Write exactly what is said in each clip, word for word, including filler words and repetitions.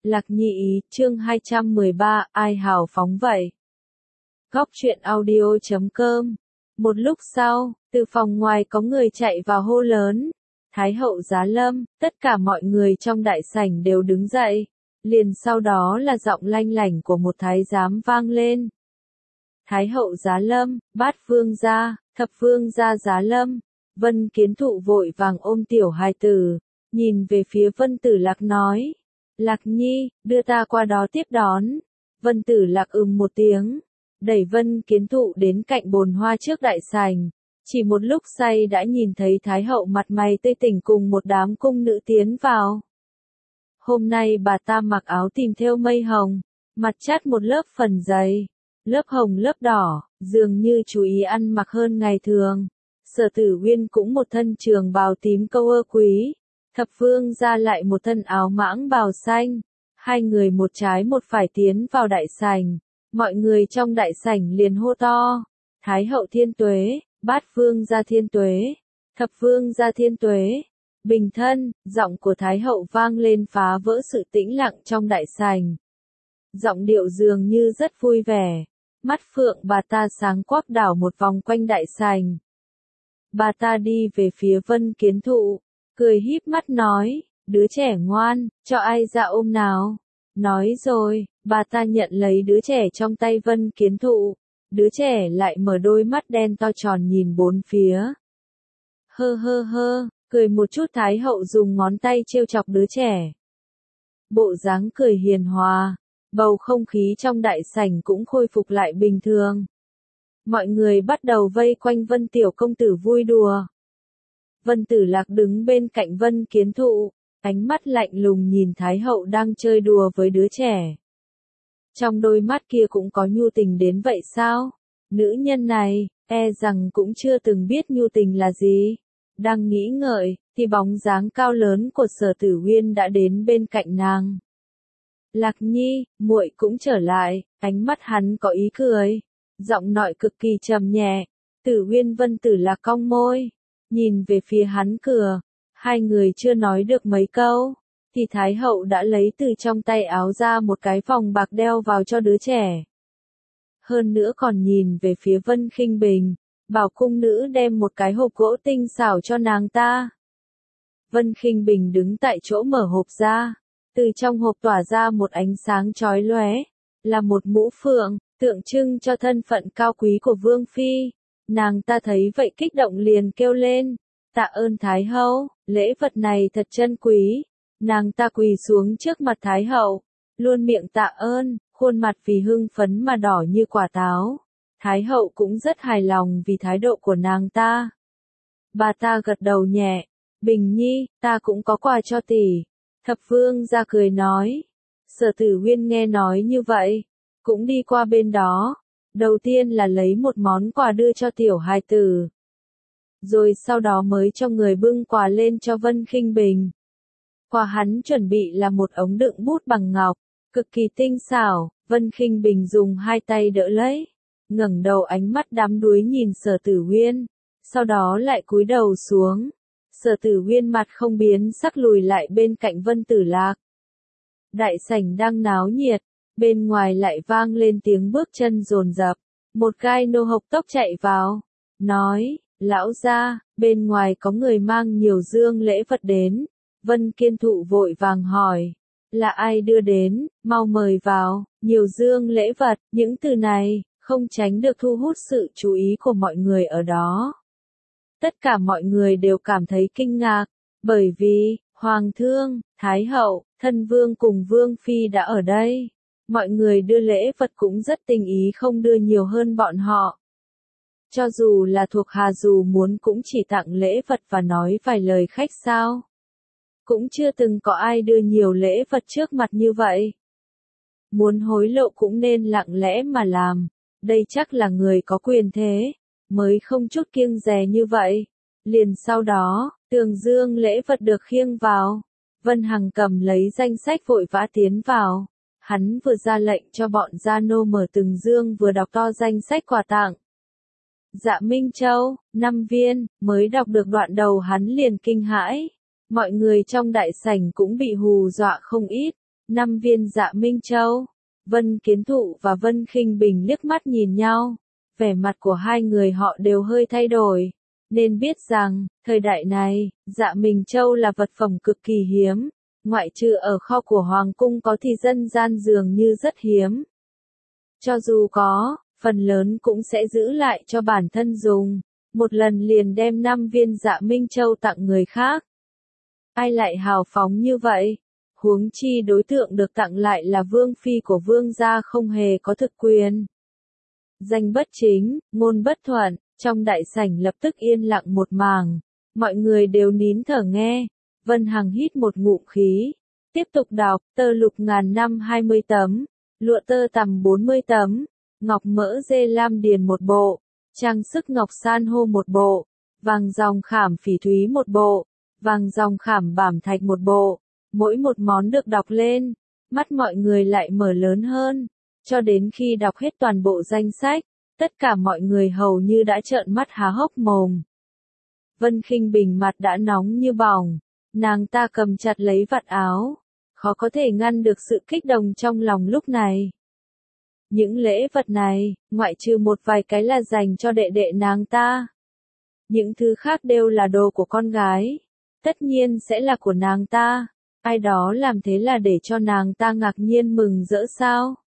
Lạc Nhi ý, chương hai trăm mười ba, ai hào phóng vậy? Góc truyện audio chấm com. Một lúc sau, từ phòng ngoài có người chạy vào hô lớn. Thái hậu giá lâm, tất cả mọi người trong đại sảnh đều đứng dậy. Liền sau đó là giọng lanh lảnh của một thái giám vang lên. Thái hậu giá lâm, bát vương gia, thập vương gia giá lâm. Vân Kiến Thụ vội vàng ôm tiểu hài tử, nhìn về phía Vân Tử Lạc nói. Lạc Nhi, đưa ta qua đó tiếp đón. Vân Tử Lạc ừm một tiếng, đẩy Vân Kiến Thụ đến cạnh bồn hoa trước đại sảnh. Chỉ một lúc say đã nhìn thấy Thái hậu mặt mày tươi tỉnh cùng một đám cung nữ tiến vào. Hôm nay bà ta mặc áo tìm thêu mây hồng, mặt chát một lớp phần dày, lớp hồng lớp đỏ, dường như chú ý ăn mặc hơn ngày thường. Sở Tử Uyên cũng một thân trường bào tím câu ơ quý. Thập vương gia lại một thân áo mãng bào xanh, hai người một trái một phải tiến vào đại sảnh, mọi người trong đại sảnh liền hô to, Thái hậu thiên tuế, bát vương gia thiên tuế, thập vương gia thiên tuế, bình thân, giọng của Thái hậu vang lên phá vỡ sự tĩnh lặng trong đại sảnh. Giọng điệu dường như rất vui vẻ, mắt phượng bà ta sáng quắc đảo một vòng quanh đại sảnh. Bà ta đi về phía Vân Kiến Thụ, cười híp mắt nói, đứa trẻ ngoan, cho ai ra ôm nào. Nói rồi, bà ta nhận lấy đứa trẻ trong tay Vân Kiến Thụ, đứa trẻ lại mở đôi mắt đen to tròn nhìn bốn phía. Hơ hơ hơ, cười một chút Thái hậu dùng ngón tay trêu chọc đứa trẻ. Bộ dáng cười hiền hòa, bầu không khí trong đại sảnh cũng khôi phục lại bình thường. Mọi người bắt đầu vây quanh Vân Tiểu Công Tử vui đùa. Vân Tử Lạc đứng bên cạnh Vân Kiến Thụ, ánh mắt lạnh lùng nhìn Thái hậu đang chơi đùa với đứa trẻ. Trong đôi mắt kia cũng có nhu tình đến vậy sao? Nữ nhân này, e rằng cũng chưa từng biết nhu tình là gì. Đang nghĩ ngợi, thì bóng dáng cao lớn của Sở Tử Uyên đã đến bên cạnh nàng. Lạc Nhi, muội cũng trở lại, ánh mắt hắn có ý cười, giọng nói cực kỳ trầm nhẹ. Tử Uyên Vân Tử Lạc cong môi, nhìn về phía hắn cửa, hai người chưa nói được mấy câu, thì Thái hậu đã lấy từ trong tay áo ra một cái vòng bạc đeo vào cho đứa trẻ. Hơn nữa còn nhìn về phía Vân Khinh Bình, bảo cung nữ đem một cái hộp gỗ tinh xảo cho nàng ta. Vân Khinh Bình đứng tại chỗ mở hộp ra, từ trong hộp tỏa ra một ánh sáng chói lóe, là một mũ phượng, tượng trưng cho thân phận cao quý của Vương Phi. Nàng ta thấy vậy kích động liền kêu lên, tạ ơn Thái hậu, lễ vật này thật chân quý. Nàng ta quỳ xuống trước mặt Thái hậu, luôn miệng tạ ơn, khuôn mặt vì hưng phấn mà đỏ như quả táo. Thái hậu cũng rất hài lòng vì thái độ của nàng ta. Bà ta gật đầu nhẹ, Bình Nhi, ta cũng có quà cho tỷ. Thập vương gia cười nói. Sở Tử Uyên nghe nói như vậy, cũng đi qua bên đó. Đầu tiên là lấy một món quà đưa cho tiểu hài tử, rồi sau đó mới cho người bưng quà lên cho Vân Khinh Bình. Quà hắn chuẩn bị là một ống đựng bút bằng ngọc, cực kỳ tinh xảo. Vân Khinh Bình dùng hai tay đỡ lấy, ngẩng đầu ánh mắt đắm đuối nhìn Sở Tử Uyên, sau đó lại cúi đầu xuống. Sở Tử Uyên mặt không biến sắc lùi lại bên cạnh Vân Tử Lạc. Đại sảnh đang náo nhiệt, bên ngoài lại vang lên tiếng bước chân dồn dập. Một gai nô hộc tốc chạy vào, nói, lão gia, bên ngoài có người mang nhiều dương lễ vật đến. Vân Kiến Thụ vội vàng hỏi, là ai đưa đến, mau mời vào. Nhiều dương lễ vật, những từ này, không tránh được thu hút sự chú ý của mọi người ở đó. Tất cả mọi người đều cảm thấy kinh ngạc, bởi vì, Hoàng thương, Thái hậu, thân vương cùng Vương Phi đã ở đây. Mọi người đưa lễ vật cũng rất tình ý không đưa nhiều hơn bọn họ. Cho dù là thuộc hạ dù muốn cũng chỉ tặng lễ vật và nói vài lời khách sáo. Cũng chưa từng có ai đưa nhiều lễ vật trước mặt như vậy. Muốn hối lộ cũng nên lặng lẽ mà làm, đây chắc là người có quyền thế, mới không chút kiêng dè như vậy. Liền sau đó, tường dương lễ vật được khiêng vào, Vân Hằng cầm lấy danh sách vội vã tiến vào. Hắn vừa ra lệnh cho bọn gia nô mở từng dương vừa đọc to danh sách quà tặng. Dạ Minh Châu, năm viên, mới đọc được đoạn đầu hắn liền kinh hãi. Mọi người trong đại sảnh cũng bị hù dọa không ít. Năm viên Dạ Minh Châu. Vân Kiến Thụ và Vân Khinh Bình liếc mắt nhìn nhau, vẻ mặt của hai người họ đều hơi thay đổi, nên biết rằng, thời đại này, Dạ Minh Châu là vật phẩm cực kỳ hiếm, ngoại trừ ở kho của Hoàng cung có thì dân gian dường như rất hiếm. Cho dù có, phần lớn cũng sẽ giữ lại cho bản thân dùng, một lần liền đem năm viên Dạ Minh Châu tặng người khác. Ai lại hào phóng như vậy? Huống chi đối tượng được tặng lại là vương phi của vương gia không hề có thực quyền. Danh bất chính, ngôn bất thuận, trong đại sảnh lập tức yên lặng một màng, mọi người đều nín thở nghe. Vân Hằng hít một ngụm khí, tiếp tục đọc, tơ lục ngàn năm hai mươi tấm, lụa tơ tằm bốn mươi tấm, ngọc mỡ dê lam điền một bộ, trang sức ngọc san hô một bộ, vàng dòng khảm phỉ thúy một bộ, vàng dòng khảm bảm thạch một bộ. Mỗi một món được đọc lên, mắt mọi người lại mở lớn hơn, cho đến khi đọc hết toàn bộ danh sách, tất cả mọi người hầu như đã trợn mắt há hốc mồm. Vân Khinh Bình mặt đã nóng như bỏng, nàng ta cầm chặt lấy vạt áo, khó có thể ngăn được sự kích động trong lòng lúc này. Những lễ vật này, ngoại trừ một vài cái là dành cho đệ đệ nàng ta. Những thứ khác đều là đồ của con gái, tất nhiên sẽ là của nàng ta. Ai đó làm thế là để cho nàng ta ngạc nhiên mừng rỡ sao?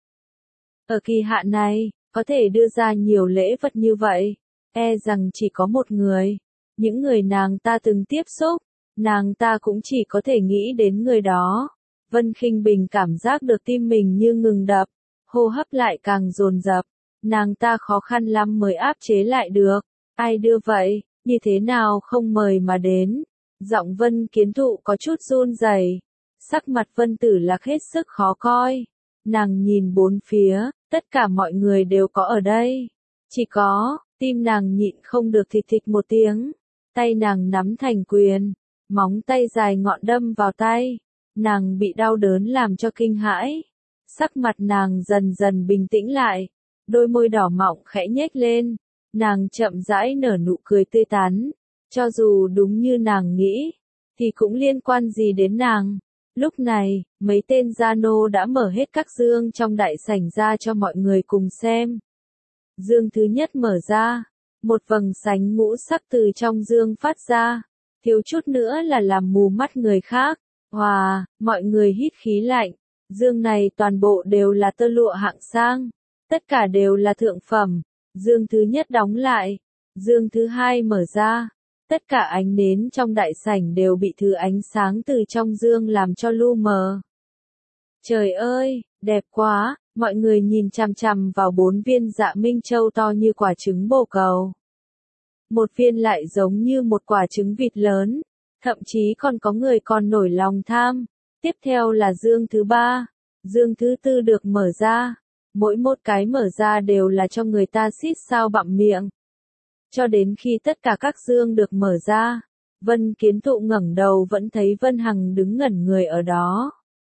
Ở kỳ hạn này, có thể đưa ra nhiều lễ vật như vậy, e rằng chỉ có một người. Những người nàng ta từng tiếp xúc, nàng ta cũng chỉ có thể nghĩ đến người đó. Vân Khinh Bình cảm giác được tim mình như ngừng đập, hô hấp lại càng dồn dập. Nàng ta khó khăn lắm mới áp chế lại được. Ai đưa vậy, như thế nào không mời mà đến? Giọng Vân Kiến Thụ có chút run rẩy. Sắc mặt Vân Tử Lạc hết sức khó coi. Nàng nhìn bốn phía, tất cả mọi người đều có ở đây. Chỉ có, tim nàng nhịn không được thịt thịt một tiếng. Tay nàng nắm thành quyền, móng tay dài ngọn đâm vào tay. Nàng bị đau đớn làm cho kinh hãi. Sắc mặt nàng dần dần bình tĩnh lại. Đôi môi đỏ mọng khẽ nhếch lên. Nàng chậm rãi nở nụ cười tươi tắn. Cho dù đúng như nàng nghĩ, thì cũng liên quan gì đến nàng. Lúc này, mấy tên gia nô đã mở hết các dương trong đại sảnh ra cho mọi người cùng xem. Dương thứ nhất mở ra, một vầng sánh ngũ sắc từ trong dương phát ra, thiếu chút nữa là làm mù mắt người khác. Hòa, mọi người hít khí lạnh, dương này toàn bộ đều là tơ lụa hạng sang, tất cả đều là thượng phẩm. Dương thứ nhất đóng lại, dương thứ hai mở ra. Tất cả ánh nến trong đại sảnh đều bị thứ ánh sáng từ trong dương làm cho lu mờ. Trời ơi, đẹp quá, mọi người nhìn chằm chằm vào bốn viên Dạ Minh Châu to như quả trứng bồ câu. Một viên lại giống như một quả trứng vịt lớn, thậm chí còn có người còn nổi lòng tham. Tiếp theo là dương thứ ba, dương thứ tư được mở ra. Mỗi một cái mở ra đều là cho người ta xít sao bặm miệng. Cho đến khi tất cả các dương được mở ra, Vân Kiến Thụ ngẩng đầu vẫn thấy Vân Hằng đứng ngẩn người ở đó.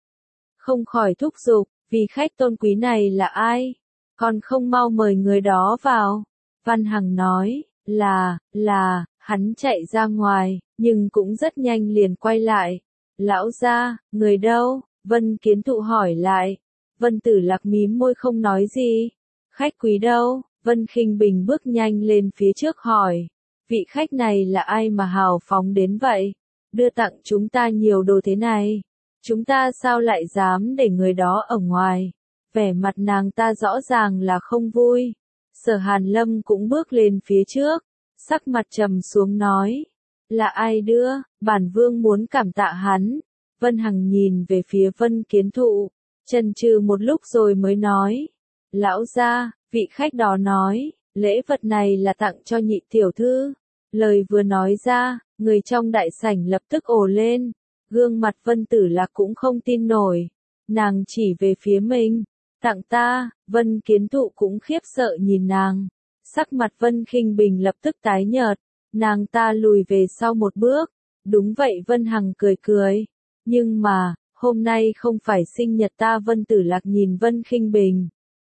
Không khỏi thúc giục, vị khách tôn quý này là ai? Còn không mau mời người đó vào. Vân Hằng nói, là, là, hắn chạy ra ngoài, nhưng cũng rất nhanh liền quay lại. Lão gia, người đâu? Vân Kiến Thụ hỏi lại. Vân Tử Lạc mím môi không nói gì. Khách quý đâu? Vân Khinh Bình bước nhanh lên phía trước hỏi, vị khách này là ai mà hào phóng đến vậy? Đưa tặng chúng ta nhiều đồ thế này, chúng ta sao lại dám để người đó ở ngoài? Vẻ mặt nàng ta rõ ràng là không vui. Sở Hàn Lâm cũng bước lên phía trước, sắc mặt trầm xuống nói, là ai đưa? Bản vương muốn cảm tạ hắn. Vân Hằng nhìn về phía Vân Kiến Thụ, chần chừ một lúc rồi mới nói, lão gia. Vị khách đó nói, lễ vật này là tặng cho nhị tiểu thư. Lời vừa nói ra, người trong đại sảnh lập tức ồ lên. Gương mặt Vân Tử Lạc cũng không tin nổi. Nàng chỉ về phía mình. Tặng ta, Vân Kiến Thụ cũng khiếp sợ nhìn nàng. Sắc mặt Vân Khinh Bình lập tức tái nhợt. Nàng ta lùi về sau một bước. Đúng vậy Vân Hằng cười cười. Nhưng mà, hôm nay không phải sinh nhật ta. Vân Tử Lạc nhìn Vân Khinh Bình.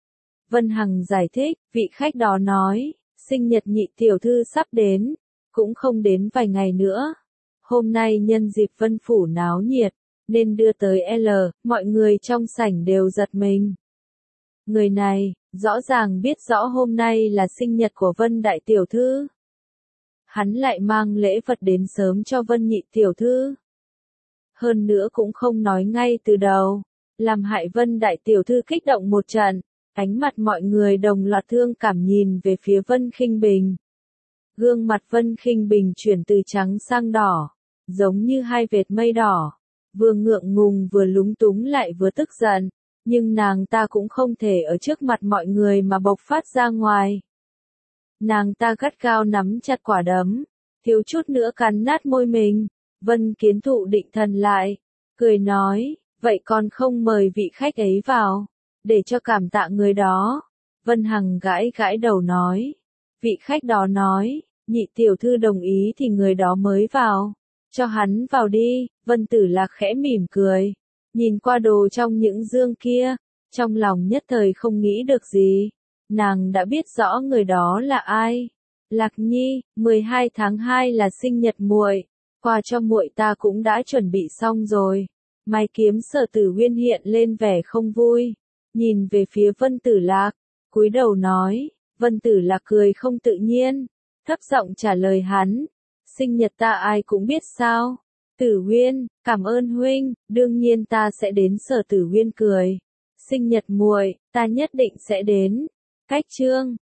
Vân Hằng giải thích, vị khách đó nói, sinh nhật nhị tiểu thư sắp đến, cũng không đến vài ngày nữa. Hôm nay nhân dịp Vân Phủ náo nhiệt, nên đưa tới L, mọi người trong sảnh đều giật mình. Người này, rõ ràng biết rõ hôm nay là sinh nhật của Vân đại tiểu thư. Hắn lại mang lễ vật đến sớm cho Vân nhị tiểu thư. Hơn nữa cũng không nói ngay từ đầu, làm hại Vân đại tiểu thư kích động một trận, ánh mặt mọi người đồng loạt thương cảm nhìn về phía Vân Khinh Bình. Gương mặt Vân Khinh Bình chuyển từ trắng sang đỏ, giống như hai vệt mây đỏ, vừa ngượng ngùng vừa lúng túng lại vừa tức giận, nhưng nàng ta cũng không thể ở trước mặt mọi người mà bộc phát ra ngoài. Nàng ta gắt gao nắm chặt quả đấm, thiếu chút nữa cắn nát môi mình. Vân Kiến Thụ định thần lại, cười nói, vậy còn không mời vị khách ấy vào, để cho cảm tạ người đó. Vân Hằng gãi gãi đầu nói, vị khách đó nói, nhị tiểu thư đồng ý thì người đó mới vào, cho hắn vào đi. Vân Tử Lạc khẽ mỉm cười, nhìn qua đồ trong những dương kia, trong lòng nhất thời không nghĩ được gì. Nàng đã biết rõ người đó là ai. Lạc Nhi, mười hai tháng hai là sinh nhật muội, quà cho muội ta cũng đã chuẩn bị xong rồi. Mai Kiếm Sở Tử Uyên hiện lên vẻ không vui, nhìn về phía Vân Tử Lạc, cúi đầu nói. Vân Tử Lạc cười không tự nhiên, thấp giọng trả lời hắn, sinh nhật ta ai cũng biết sao. Tử Uyên, cảm ơn huynh, đương nhiên ta sẽ đến. Sở Tử Uyên cười, sinh nhật muội, ta nhất định sẽ đến. Cách chương